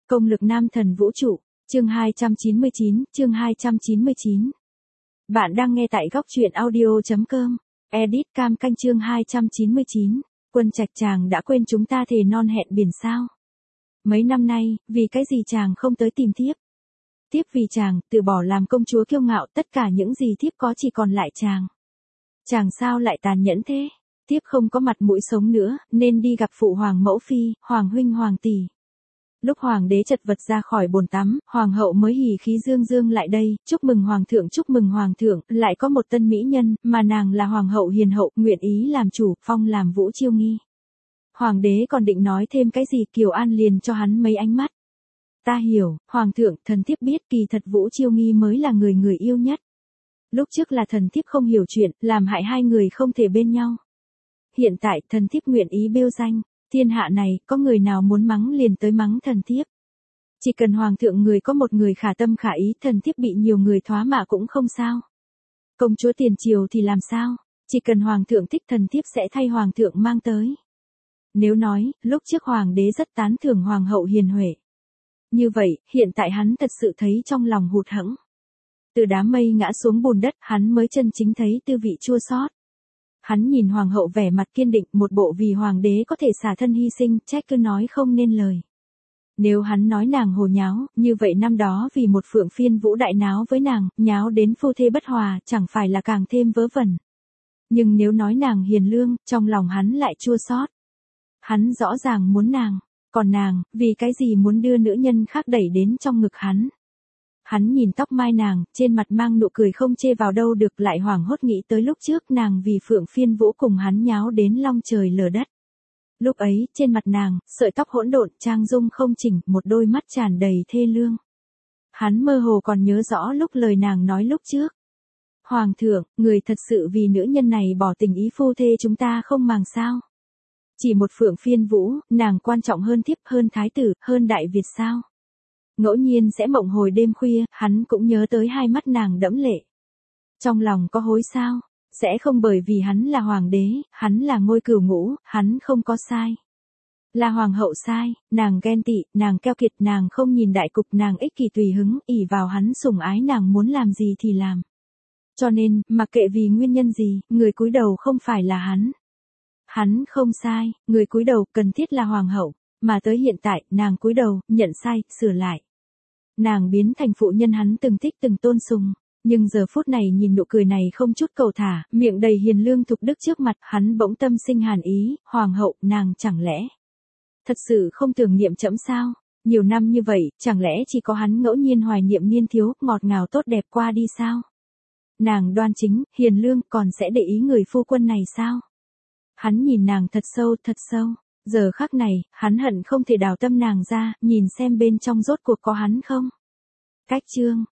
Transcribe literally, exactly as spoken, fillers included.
Công lực nam thần vũ trụ, chương hai trăm chín mươi chín, chương hai trăm chín mươi chín. Bạn đang nghe tại góc truyện audio chấm com, edit cam canh chương hai trăm chín mươi chín. Quân Trạch chàng đã quên chúng ta thề non hẹn biển sao? Mấy năm nay, vì cái gì chàng không tới tìm thiếp? Thiếp vì chàng, từ bỏ làm công chúa kiêu ngạo, tất cả những gì thiếp có chỉ còn lại chàng. Chàng sao lại tàn nhẫn thế? Thiếp không có mặt mũi sống nữa, nên đi gặp phụ hoàng mẫu phi, hoàng huynh hoàng tỷ. Lúc hoàng đế chật vật ra khỏi bồn tắm, hoàng hậu mới hỉ khí dương dương lại đây, chúc mừng hoàng thượng chúc mừng hoàng thượng, lại có một tân mỹ nhân, mà nàng là hoàng hậu hiền hậu, nguyện ý làm chủ, phong làm Vũ Chiêu Nghi. Hoàng đế còn định nói thêm cái gì, Kiều An liền cho hắn mấy ánh mắt. Ta hiểu, hoàng thượng, thần thiếp biết kỳ thật Vũ Chiêu Nghi mới là người người yêu nhất. Lúc trước là thần thiếp không hiểu chuyện, làm hại hai người không thể bên nhau. Hiện tại, thần thiếp nguyện ý bêu danh. Thiên hạ này, có người nào muốn mắng liền tới mắng thần thiếp. Chỉ cần hoàng thượng người có một người khả tâm khả ý, thần thiếp bị nhiều người thoá mạ cũng không sao. Công chúa tiền triều thì làm sao? Chỉ cần hoàng thượng thích thần thiếp sẽ thay hoàng thượng mang tới. Nếu nói, lúc trước hoàng đế rất tán thưởng hoàng hậu hiền huệ. Như vậy, hiện tại hắn thật sự thấy trong lòng hụt hẫng. Từ đám mây ngã xuống bùn đất, hắn mới chân chính thấy tư vị chua xót. Hắn nhìn hoàng hậu vẻ mặt kiên định, một bộ vì hoàng đế có thể xả thân hy sinh, trách cứ nói không nên lời. Nếu hắn nói nàng hồ nháo, như vậy năm đó vì một phượng phiên vũ đại náo với nàng, nháo đến phu thê bất hòa, chẳng phải là càng thêm vớ vẩn. Nhưng nếu nói nàng hiền lương, trong lòng hắn lại chua xót. Hắn rõ ràng muốn nàng, còn nàng, vì cái gì muốn đưa nữ nhân khác đẩy đến trong ngực hắn. Hắn nhìn tóc mai nàng, trên mặt mang nụ cười không chê vào đâu được, lại hoảng hốt nghĩ tới lúc trước nàng vì phượng phiên vũ cùng hắn nháo đến long trời lở đất. Lúc ấy, trên mặt nàng, sợi tóc hỗn độn, trang dung không chỉnh, một đôi mắt tràn đầy thê lương. Hắn mơ hồ còn nhớ rõ lúc lời nàng nói lúc trước. Hoàng thượng, người thật sự vì nữ nhân này bỏ tình ý phu thê chúng ta không màng sao? Chỉ một phượng phiên vũ, nàng quan trọng hơn thiếp, hơn thái tử, hơn đại Việt sao? Ngẫu nhiên sẽ mộng hồi đêm khuya, hắn cũng nhớ tới hai mắt nàng đẫm lệ. Trong lòng có hối sao? Sẽ không, bởi vì hắn là hoàng đế, hắn là ngôi cửu ngũ, hắn không có sai. Là hoàng hậu sai, nàng ghen tị, nàng keo kiệt, nàng không nhìn đại cục, nàng ích kỷ tùy hứng, ỷ vào hắn sủng ái nàng muốn làm gì thì làm. Cho nên, mặc kệ vì nguyên nhân gì, người cúi đầu không phải là hắn. Hắn không sai, người cúi đầu cần thiết là hoàng hậu, mà tới hiện tại, nàng cúi đầu, nhận sai, sửa lại. Nàng biến thành phụ nhân hắn từng thích từng tôn sùng, nhưng giờ phút này nhìn nụ cười này không chút cầu thả, miệng đầy hiền lương thục đức trước mặt, hắn bỗng tâm sinh hàn ý, hoàng hậu, nàng chẳng lẽ thật sự không tưởng niệm trẫm sao? Nhiều năm như vậy, chẳng lẽ chỉ có hắn ngẫu nhiên hoài niệm niên thiếu, ngọt ngào tốt đẹp qua đi sao? Nàng đoan chính, hiền lương, còn sẽ để ý người phu quân này sao? Hắn nhìn nàng thật sâu, thật sâu. Giờ khắc này, hắn hận không thể đào tâm nàng ra, nhìn xem bên trong rốt cuộc có hắn không. Cách chương.